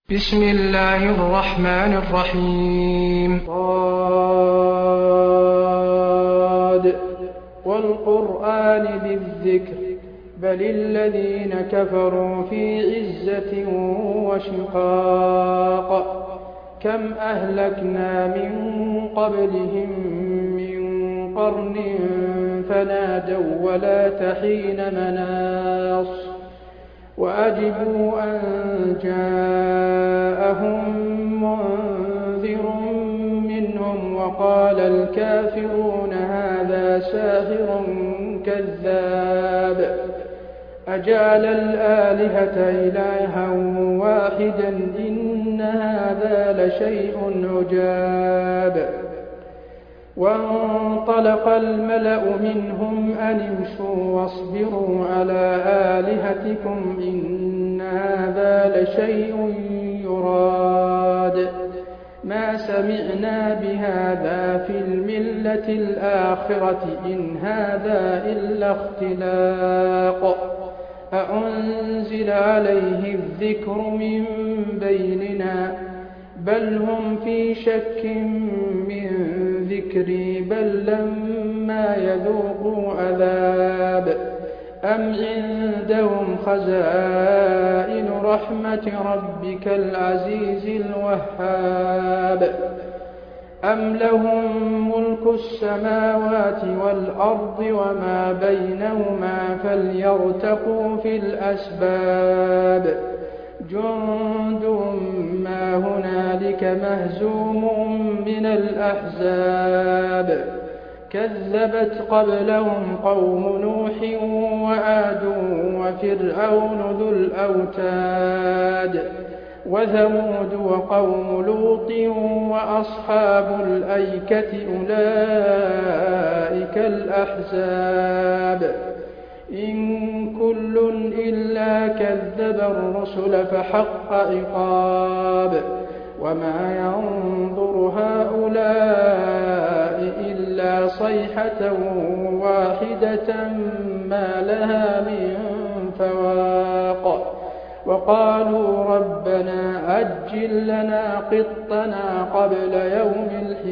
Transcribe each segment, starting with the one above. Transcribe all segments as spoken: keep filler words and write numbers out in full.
بسم الله الرحمن الرحيم صاد والقرآن ذي الذكر بل الذين كفروا في عزة وشقاق كم أهلكنا من قبلهم من قرن فنادوا ولا تحين مناص وأجبوا أن جاءهم منذر منهم وقال الكافرون هذا ساحر كذاب أجعل الآلهة إلها واحدا إن هذا لشيء عجاب وانطلق الملأ منهم أن امشوا واصبروا على آلهتكم إن هذا لشيء يراد ما سمعنا بهذا في الملة الآخرة إن هذا إلا اختلاق أأنزل عليه الذكر من بيننا بل هم في شك من ذكري بل لما يذوقوا عذاب أم عندهم خزائن رحمة ربك العزيز الوهاب أم لهم ملك السماوات والأرض وما بينهما فليرتقوا في الأسباب جند ما هنالك مهزوم من الأحزاب كذبت قبلهم قوم نوح وعاد وفرعون ذو الأوتاد وثمود وقوم لوط وأصحاب الأيكة أولئك الأحزاب إن كل إلا كذب الرسل فحق عقاب وما ينظر هؤلاء إلا صيحة واحدة ما لها من فواق وقالوا ربنا أجل لنا قطنا قبل يوم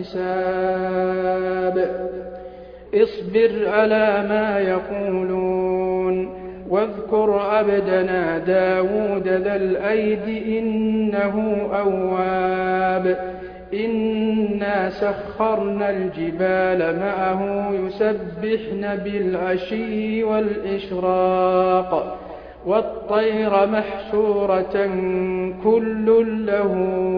الحساب اصبر على ما يقولون واذكر عبدنا داود ذا الأيد إنه أواب إنا سخرنا الجبال معه يسبحن بالعشي والإشراق والطير محشورة كل له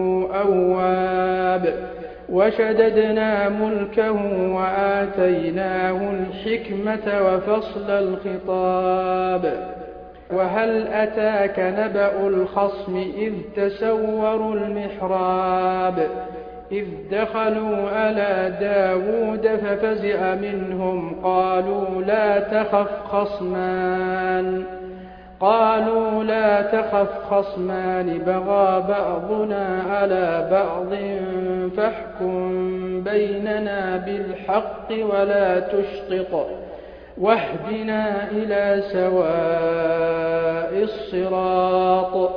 أواب وشددنا ملكه وآتيناه الحكمة وفصل الخطاب وهل أتاك نبأ الخصم إذ تسوروا المحراب إذ دخلوا على داود ففزع منهم قالوا لا تخف خصمان قالوا لا تخف خصمان بغى بعضنا على بعض فاحكم بيننا بالحق ولا تشطط واهدنا إلى سواء الصراط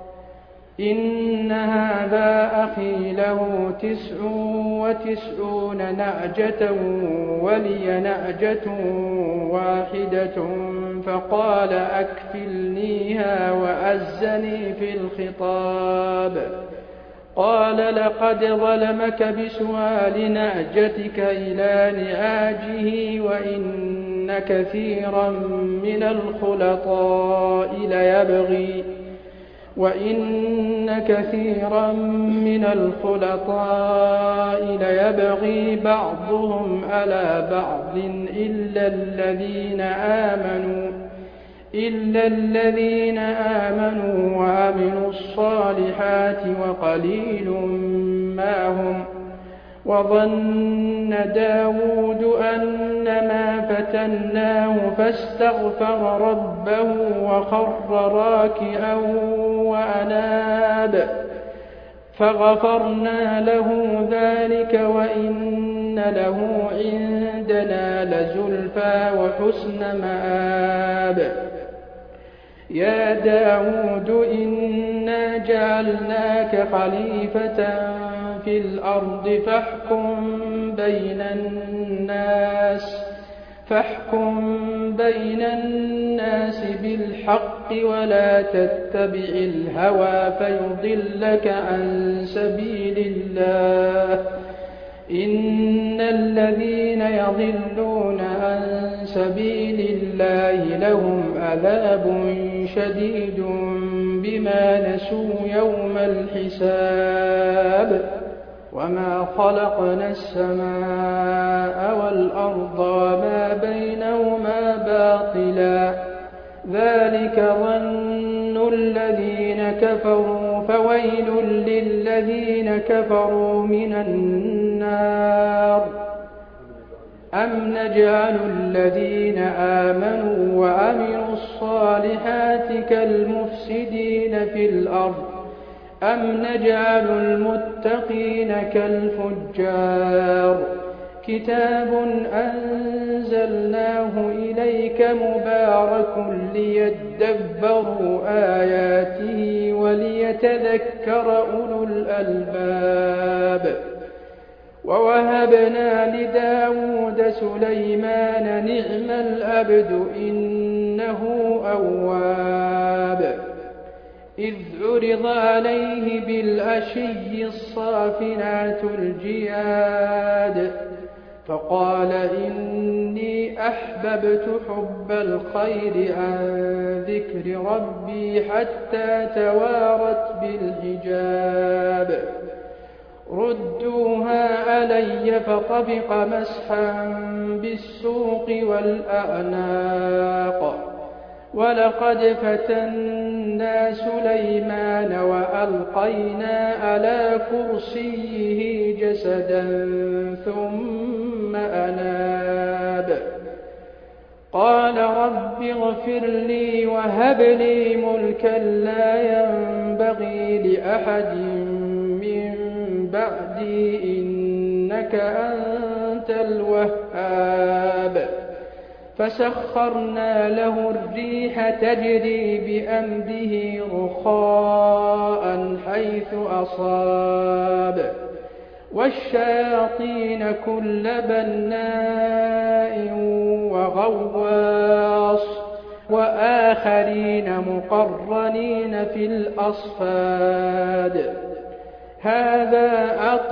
إن هذا أخي له تسع وتسعون نعجة ولي نعجة واحدة فقال أكفلنيها وأزني في الخطاب قال لقد ظلمك بسؤال نعجتك إلى نعاجه وإن كثيرا من الخلطاء ليبغي وإن كثيرا من الخلطاء ليبغي بعضهم على بعض إلا الذين آمنوا إلا الذين آمنوا وعملوا الصالحات وقليل ما هم وظن داود أنما فتناه فاستغفر ربه وخر راكعا وأناب فغفرنا له ذلك وإن له عندنا لزلفى وحسن مآب يا داود إنا جعلناك خليفة في الأرض فاحكم بين الناس فاحكم بين الناس بالحق ولا تتبع الهوى فيضلك عن سبيل الله إن الذين يضلون عن سبيل الله لهم عذاب شديد بما نسوا يوم الحساب وما خلقنا السماء والأرض وما بينهما باطلا ذلك ظن الذين كفروا فويل للذين كفروا من النار أم نجعل الذين آمنوا وعملوا الصالحات كالمفسدين في الأرض أم نجعل المتقين كالفجار كتاب أنزلناه إليك مبارك ليدبروا آياته وليتذكر أولو الألباب ووهبنا لداود سليمان نعم العبد إنه أواب إذ عرض عليه بالعشي الصافنات الجياد فقال إني أحببت حب الخير عن ذكر ربي حتى توارت بالحجاب ردوها علي فطبق مسحا بالسوق والأعناق ولقد فتنا سليمان وألقينا على كرسيه جسدا ثم أناب قال رب اغفر لي وهب لي ملكا لا ينبغي لأحد من بعدي إنك أنت الوهاب فسخرنا له الريح تجري بأمره رخاء حيث أصاب والشياطين كل بناء وغواص وآخرين مقرنين في الأصفاد هذا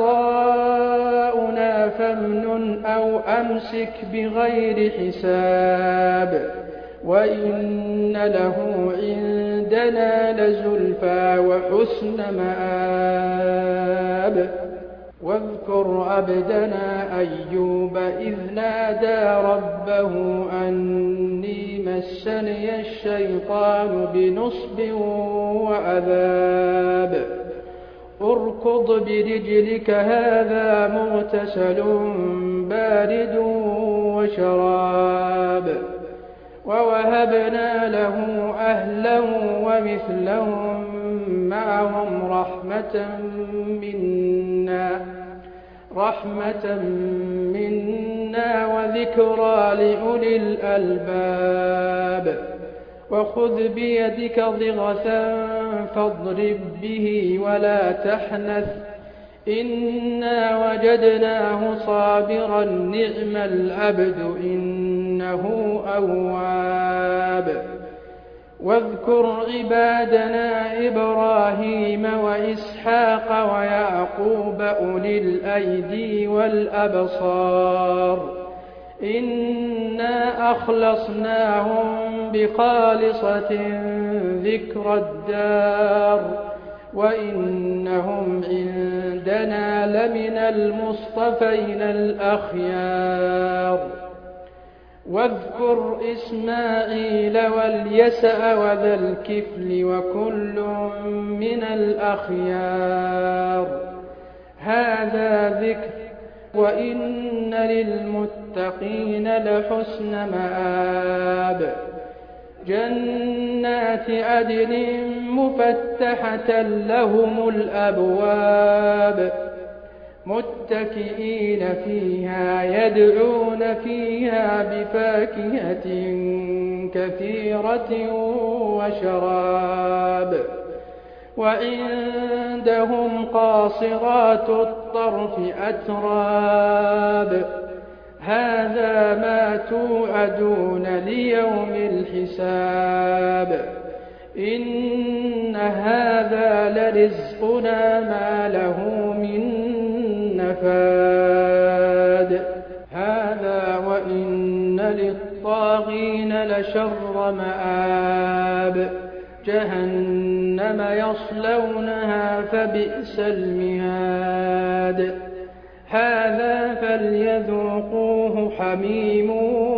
عطاؤنا فامنن أو أمسك بغير حساب وإن له عندنا لزلفى وحسن مآب واذكر عبدنا أيوب إذ نادى ربه أني مسني الشيطان بنصب وعذاب اركض برجلك هذا مغتسل بارد وشراب ووهبنا له أهلا ومثلهم معهم رحمة منا رحمة منا وذكرى لأولي الألباب وخذ بيدك ضغثا فاضرب به ولا تحنث إنا وجدناه صابرا نعم العبد إنه أواب واذكر عبادنا إبراهيم وإسحاق ويعقوب أولي الأيدي والأبصار إنا أخلصناهم بخالصة ذكر الدار وإنهم عندنا لمن المصطفين الأخيار واذكر إسماعيل واليسع وذا الكفل وكل من الأخيار هذا ذكر وإن للمتقين لحسن مآب جنات عدن مفتحة لهم الأبواب متكئين فيها يدعون فيها بفاكهة كثيرة وشراب وعندهم قاصرات الطرف أتراب هذا ما توعدون ليوم الحساب إن هذا لرزقنا ما له من نفاد هذا وإن للطاغين لشر مآب جهنم يصلونها فبئس المهاد هذا فليذوقوه حميم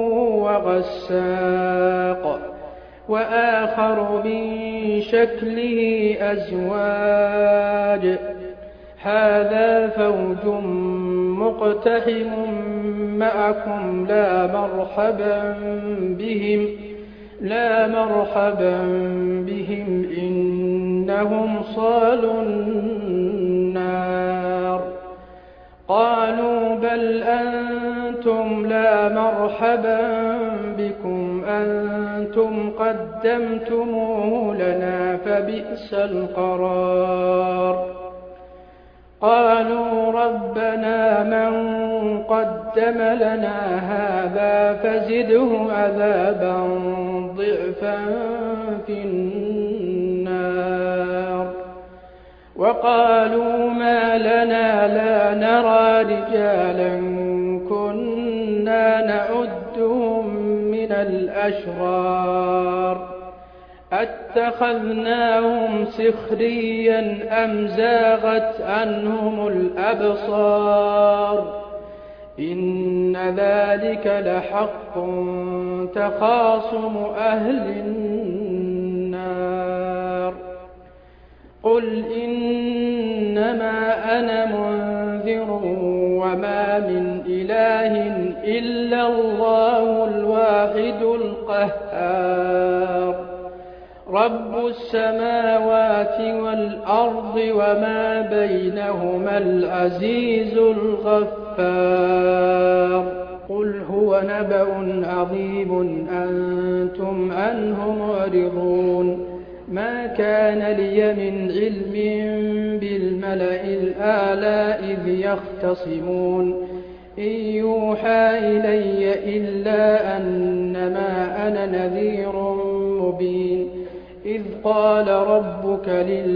وغساق وآخر من شكله أزواج هذا فوج مقتحم معكم لا مرحبا بهم لا مرحبا بهم إنهم صالوا النار قالوا بل أنتم لا مرحبا بكم أنتم قدمتموه لنا فبئس القرار قالوا ربنا من قدم لنا هذا فزده عذابا ضعفا في النار وقالوا ما لنا لا نرى رجالا كنا نعدهم من الأشرار أتخذناهم سخريا أم زاغت عنهم الأبصار إن ذلك لحق تخاصم أهل النار قل إنما أنا منذر وما من إله إلا الله الواحد القهار رب السماوات والأرض وما بينهما العزيز الغفار قل هو نبأ عظيم أنتم عنه معرضون ما كان لي من علم بالملأ الأعلى إذ يختصمون إن يوحى إلي إلا أنما أنا نذير مبين إذ قال ربك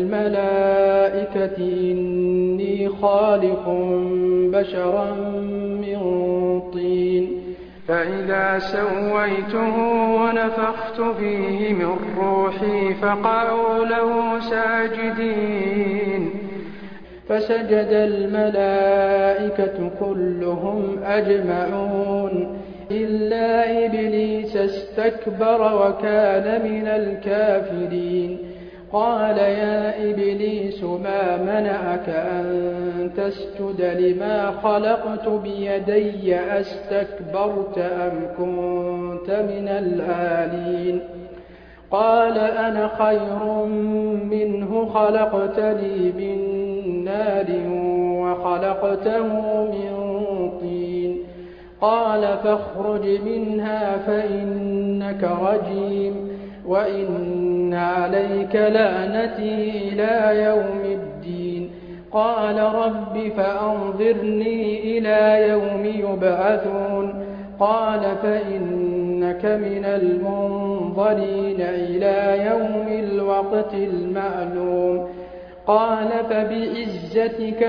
للملائكة إني خالق بشرا من طين فإذا سويته ونفخت فيه من روحي فقعوا له ساجدين فسجد الملائكة كلهم أجمعون إلا إبليس استكبر وكان من الكافرين قال يا إبليس ما منعك أن تسجد لما خلقت بيدي أستكبرت أم كنت من العالين قال أنا خير منه خلقتني من نار وخلقته من طين قال فاخرج منها فإنك رجيم وإن عليك لعنتي إلى يوم الدين قال رب فأنظرني إلى يوم يبعثون قال فإنك من المنظرين إلى يوم الوقت المعلوم قال فبعزتك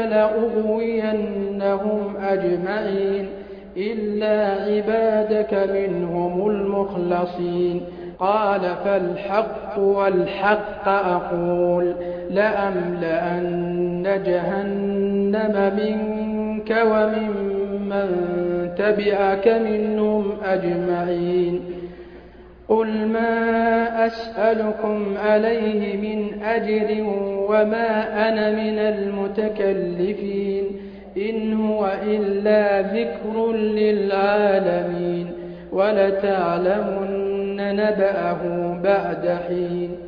لأغوينهم أجمعين إلا عبادك منهم المخلصين قال فالحق والحق أقول لأملأن جهنم منك وممن تبعك منهم أجمعين قل ما أسألكم عليه من أجر وما أنا من المتكلفين إن هو إلا ذكر للعالمين ولتعلمن نبأه بعد حين